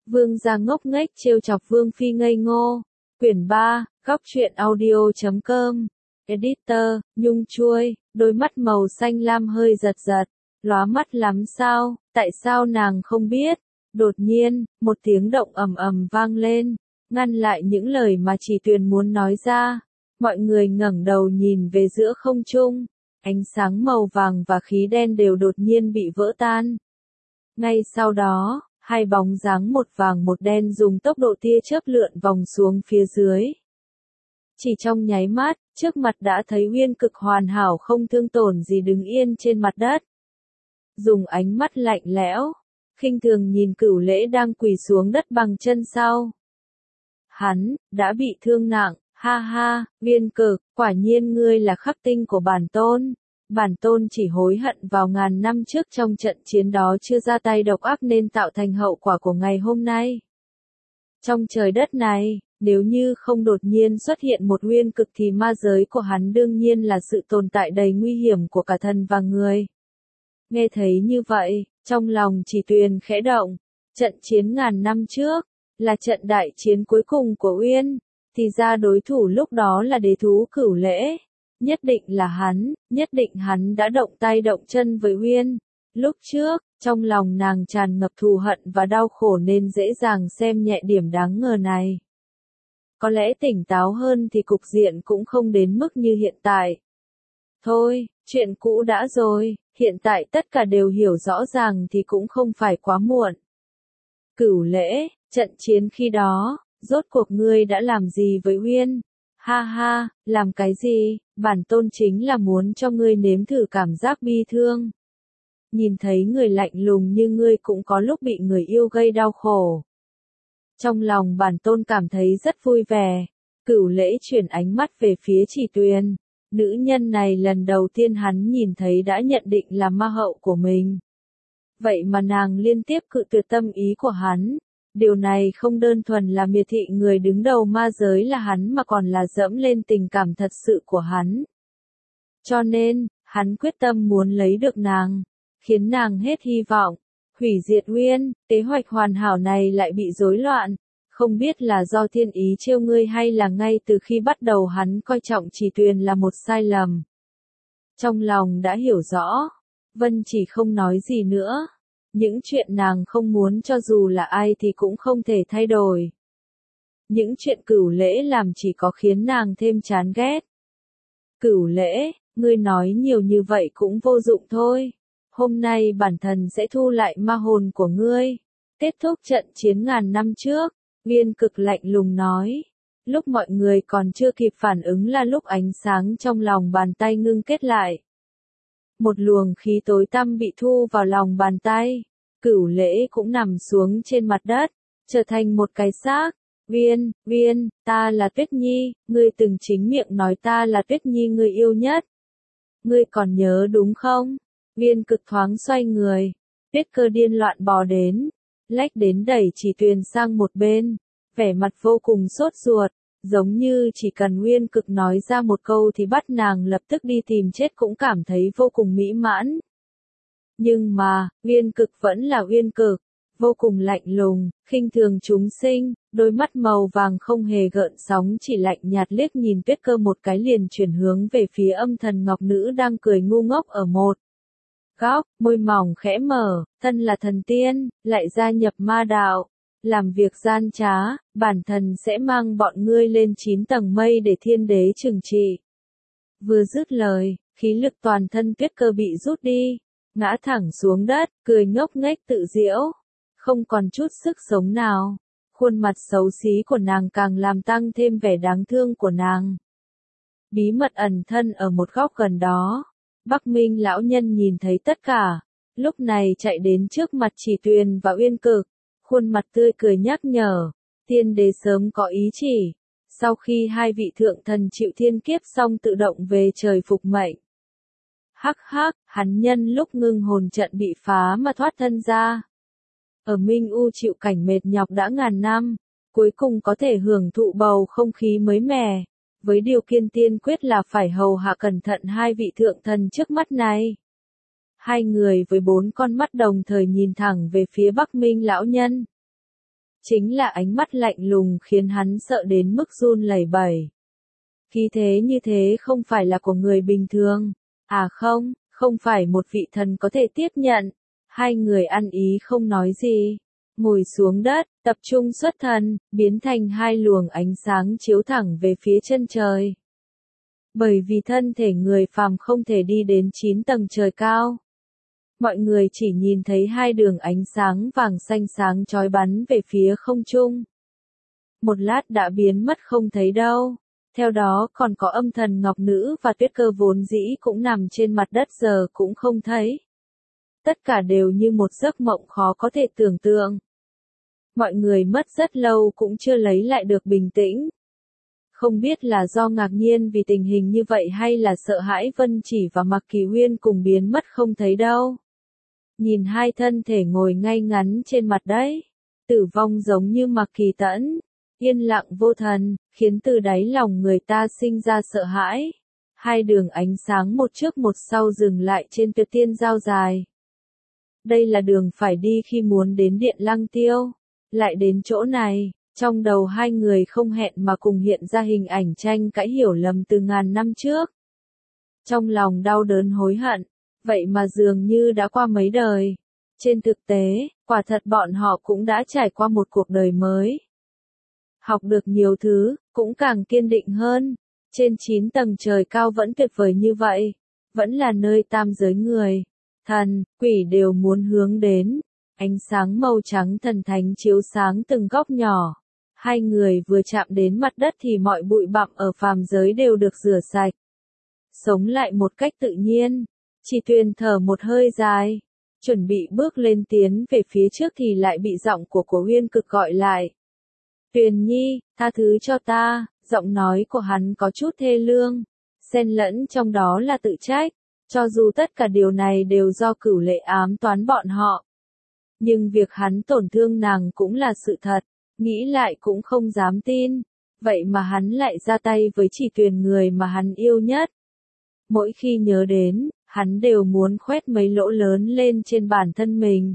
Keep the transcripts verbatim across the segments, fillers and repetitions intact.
Vương gia ngốc nghếch trêu chọc Vương phi ngây ngô. Quyển ba, góc truyện audio chấm com. Editor, Nhung Chuôi, đôi mắt màu xanh lam hơi giật giật. Lóa mắt lắm sao, tại sao nàng không biết? Đột nhiên, một tiếng động ầm ầm vang lên, ngăn lại những lời mà Chỉ Tuyền muốn nói ra. Mọi người ngẩng đầu nhìn về giữa không trung, ánh sáng màu vàng và khí đen đều đột nhiên bị vỡ tan. Ngay sau đó, hai bóng dáng một vàng một đen dùng tốc độ tia chớp lượn vòng xuống phía dưới. Chỉ trong nháy mắt, trước mặt đã thấy Uyên Cực hoàn hảo không thương tổn gì đứng yên trên mặt đất. Dùng ánh mắt lạnh lẽo, khinh thường nhìn Cửu Lễ đang quỳ xuống đất bằng chân sau. Hắn, đã bị thương nặng, ha ha, Uyên Cực, quả nhiên ngươi là khắc tinh của bản tôn. Bản tôn chỉ hối hận vào ngàn năm trước trong trận chiến đó chưa ra tay độc ác nên tạo thành hậu quả của ngày hôm nay. Trong trời đất này, nếu như không đột nhiên xuất hiện một Uyên Cực thì ma giới của hắn đương nhiên là sự tồn tại đầy nguy hiểm của cả thần và người. Nghe thấy như vậy, trong lòng Chỉ Tuyền khẽ động, trận chiến ngàn năm trước, là trận đại chiến cuối cùng của Uyên, thì ra đối thủ lúc đó là đế thú Cửu Lễ. Nhất định là hắn, nhất định hắn đã động tay động chân với Uyên. Lúc trước, trong lòng nàng tràn ngập thù hận và đau khổ nên dễ dàng xem nhẹ điểm đáng ngờ này. Có lẽ tỉnh táo hơn thì cục diện cũng không đến mức như hiện tại. Thôi, chuyện cũ đã rồi, hiện tại tất cả đều hiểu rõ ràng thì cũng không phải quá muộn. Cửu Lễ, trận chiến khi đó, rốt cuộc ngươi đã làm gì với Uyên? Ha ha, làm cái gì? Bản tôn chính là muốn cho ngươi nếm thử cảm giác bi thương. Nhìn thấy người lạnh lùng như ngươi cũng có lúc bị người yêu gây đau khổ. Trong lòng bản tôn cảm thấy rất vui vẻ. Cửu Lễ chuyển ánh mắt về phía Chỉ Tuyền. Nữ nhân này lần đầu tiên hắn nhìn thấy đã nhận định là ma hậu của mình. Vậy mà nàng liên tiếp cự tuyệt tâm ý của hắn. Điều này không đơn thuần là miệt thị người đứng đầu ma giới là hắn mà còn là dẫm lên tình cảm thật sự của hắn. Cho nên, hắn quyết tâm muốn lấy được nàng, khiến nàng hết hy vọng, hủy diệt Uyên. Kế hoạch hoàn hảo này lại bị rối loạn, không biết là do thiên ý trêu ngươi hay là ngay từ khi bắt đầu hắn coi trọng Chỉ Tuyền là một sai lầm. Trong lòng đã hiểu rõ, Vân Chỉ không nói gì nữa. Những chuyện nàng không muốn cho dù là ai thì cũng không thể thay đổi. Những chuyện Cửu Lễ làm chỉ có khiến nàng thêm chán ghét. Cửu Lễ, ngươi nói nhiều như vậy cũng vô dụng thôi. Hôm nay bản thần sẽ thu lại ma hồn của ngươi. Kết thúc trận chiến ngàn năm trước, Uyên Cực lạnh lùng nói. Lúc mọi người còn chưa kịp phản ứng là lúc ánh sáng trong lòng bàn tay ngưng kết lại. Một luồng khí tối tăm bị thu vào lòng bàn tay. Cửu Lễ cũng nằm xuống trên mặt đất, trở thành một cái xác. Uyên, Uyên, ta là Tuyết Nhi, ngươi từng chính miệng nói ta là Tuyết Nhi ngươi yêu nhất. Ngươi còn nhớ đúng không? Uyên Cực thoáng xoay người, Tuyết Cơ điên loạn bò đến, lách đến đẩy Chỉ Tuyền sang một bên, vẻ mặt vô cùng sốt ruột, giống như chỉ cần Uyên Cực nói ra một câu thì bắt nàng lập tức đi tìm chết cũng cảm thấy vô cùng mỹ mãn. Nhưng mà, Uyên Cực vẫn là Uyên Cực, vô cùng lạnh lùng, khinh thường chúng sinh, đôi mắt màu vàng không hề gợn sóng chỉ lạnh nhạt liếc nhìn Tuyết Cơ một cái liền chuyển hướng về phía Âm Thần Ngọc Nữ đang cười ngu ngốc ở một góc, môi mỏng khẽ mở, thân là thần tiên, lại gia nhập ma đạo, làm việc gian trá, bản thần sẽ mang bọn ngươi lên chín tầng mây để thiên đế trừng trị. Vừa dứt lời, khí lực toàn thân Tuyết Cơ bị rút đi, ngã thẳng xuống đất, cười ngốc nghếch tự giễu, không còn chút sức sống nào. Khuôn mặt xấu xí của nàng càng làm tăng thêm vẻ đáng thương của nàng. Bí mật ẩn thân ở một góc gần đó, Bắc Minh lão nhân nhìn thấy tất cả, lúc này chạy đến trước mặt Chỉ Tuyền và Uyên Cực, khuôn mặt tươi cười nhắc nhở, thiên đế sớm có ý chỉ, sau khi hai vị thượng thần chịu thiên kiếp xong tự động về trời phục mệnh. Hắc hắc, hắn nhân lúc ngưng hồn trận bị phá mà thoát thân ra. Ở Minh U chịu cảnh mệt nhọc đã ngàn năm, cuối cùng có thể hưởng thụ bầu không khí mới mẻ, với điều kiện tiên quyết là phải hầu hạ cẩn thận hai vị thượng thần trước mắt này. Hai người với bốn con mắt đồng thời nhìn thẳng về phía Bắc Minh lão nhân. Chính là ánh mắt lạnh lùng khiến hắn sợ đến mức run lẩy bẩy. Khí thế như thế không phải là của người bình thường. À không, không phải một vị thần có thể tiếp nhận. Hai người ăn ý không nói gì. Ngồi xuống đất, tập trung xuất thần, biến thành hai luồng ánh sáng chiếu thẳng về phía chân trời. Bởi vì thân thể người phàm không thể đi đến chín tầng trời cao. Mọi người chỉ nhìn thấy hai đường ánh sáng vàng xanh sáng chói bắn về phía không trung. Một lát đã biến mất không thấy đâu. Theo đó còn có âm thần ngọc nữ và tuyết cơ vốn dĩ cũng nằm trên mặt đất giờ cũng không thấy. Tất cả đều như một giấc mộng khó có thể tưởng tượng. Mọi người mất rất lâu cũng chưa lấy lại được bình tĩnh. Không biết là do ngạc nhiên vì tình hình như vậy hay là sợ hãi Vân Chỉ và Mạc Kỳ Huyên cùng biến mất không thấy đâu. Nhìn hai thân thể ngồi ngay ngắn trên mặt đấy, tử vong giống như Mạc Kỳ Tẫn, yên lặng vô thần, khiến từ đáy lòng người ta sinh ra sợ hãi. Hai đường ánh sáng một trước một sau dừng lại trên Tuyệt Tiên Giao dài. Đây là đường phải đi khi muốn đến Điện Lăng Tiêu. Lại đến chỗ này, trong đầu hai người không hẹn mà cùng hiện ra hình ảnh tranh cãi hiểu lầm từ ngàn năm trước. Trong lòng đau đớn hối hận, vậy mà dường như đã qua mấy đời. Trên thực tế, quả thật bọn họ cũng đã trải qua một cuộc đời mới. Học được nhiều thứ, cũng càng kiên định hơn. Trên chín tầng trời cao vẫn tuyệt vời như vậy, vẫn là nơi tam giới người, thần, quỷ đều muốn hướng đến. Ánh sáng màu trắng thần thánh chiếu sáng từng góc nhỏ. Hai người vừa chạm đến mặt đất thì mọi bụi bặm ở phàm giới đều được rửa sạch. Sống lại một cách tự nhiên. Chỉ Tuyền thở một hơi dài, chuẩn bị bước lên tiến về phía trước thì lại bị giọng của Cổ Huyên Cực gọi lại. Tuyền Nhi, tha thứ cho ta. Giọng nói của hắn có chút thê lương, xen lẫn trong đó là tự trách. Cho dù tất cả điều này đều do Cửu Lệ ám toán bọn họ. Nhưng việc hắn tổn thương nàng cũng là sự thật, nghĩ lại cũng không dám tin. Vậy mà hắn lại ra tay với Chỉ Tuyền, người mà hắn yêu nhất. Mỗi khi nhớ đến, hắn đều muốn khoét mấy lỗ lớn lên trên bản thân mình.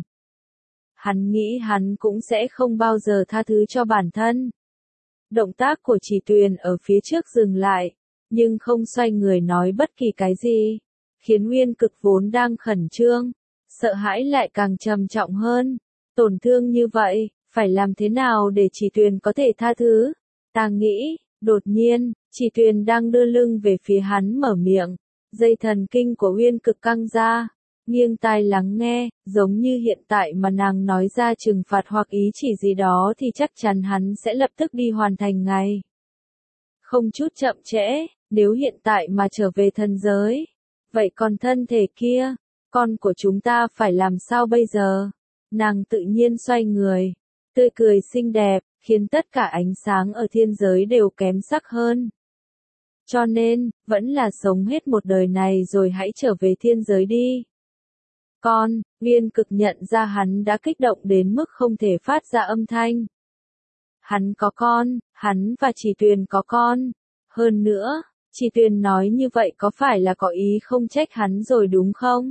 Hắn nghĩ hắn cũng sẽ không bao giờ tha thứ cho bản thân. Động tác của Chỉ Tuyền ở phía trước dừng lại, nhưng không xoay người nói bất kỳ cái gì, khiến Uyên Cực vốn đang khẩn trương, sợ hãi lại càng trầm trọng hơn. Tổn thương như vậy, phải làm thế nào để Chỉ Tuyền có thể tha thứ? Ta nghĩ, đột nhiên, Chỉ Tuyền đang đưa lưng về phía hắn mở miệng, dây thần kinh của Uyên Cực căng ra, nghiêng tai lắng nghe, giống như hiện tại mà nàng nói ra trừng phạt hoặc ý chỉ gì đó thì chắc chắn hắn sẽ lập tức đi hoàn thành ngay. Không chút chậm trễ, nếu hiện tại mà trở về thần giới, vậy còn thân thể kia, con của chúng ta phải làm sao bây giờ? Nàng tự nhiên xoay người, tươi cười xinh đẹp, khiến tất cả ánh sáng ở thiên giới đều kém sắc hơn. Cho nên, vẫn là sống hết một đời này rồi hãy trở về thiên giới đi. Con, Uyên Cực nhận ra hắn đã kích động đến mức không thể phát ra âm thanh. Hắn có con, hắn và Chỉ Tuyền có con. Hơn nữa, Chỉ Tuyền nói như vậy có phải là có ý không trách hắn rồi đúng không?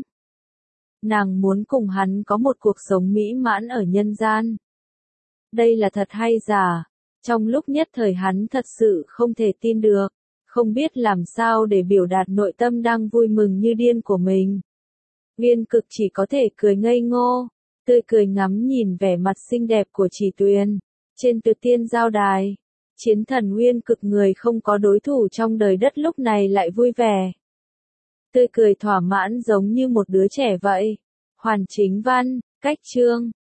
Nàng muốn cùng hắn có một cuộc sống mỹ mãn ở nhân gian. Đây là thật hay giả? Trong lúc nhất thời hắn thật sự không thể tin được, không biết làm sao để biểu đạt nội tâm đang vui mừng như điên của mình. Uyên Cực chỉ có thể cười ngây ngô, tươi cười ngắm nhìn vẻ mặt xinh đẹp của Chỉ Tuyền. Trên Tuyệt Tiên Giao đài, chiến thần Uyên Cực, người không có đối thủ trong đời đất, lúc này lại vui vẻ. Tươi cười thỏa mãn giống như một đứa trẻ vậy. Hoàn Chính Văn, cách chương.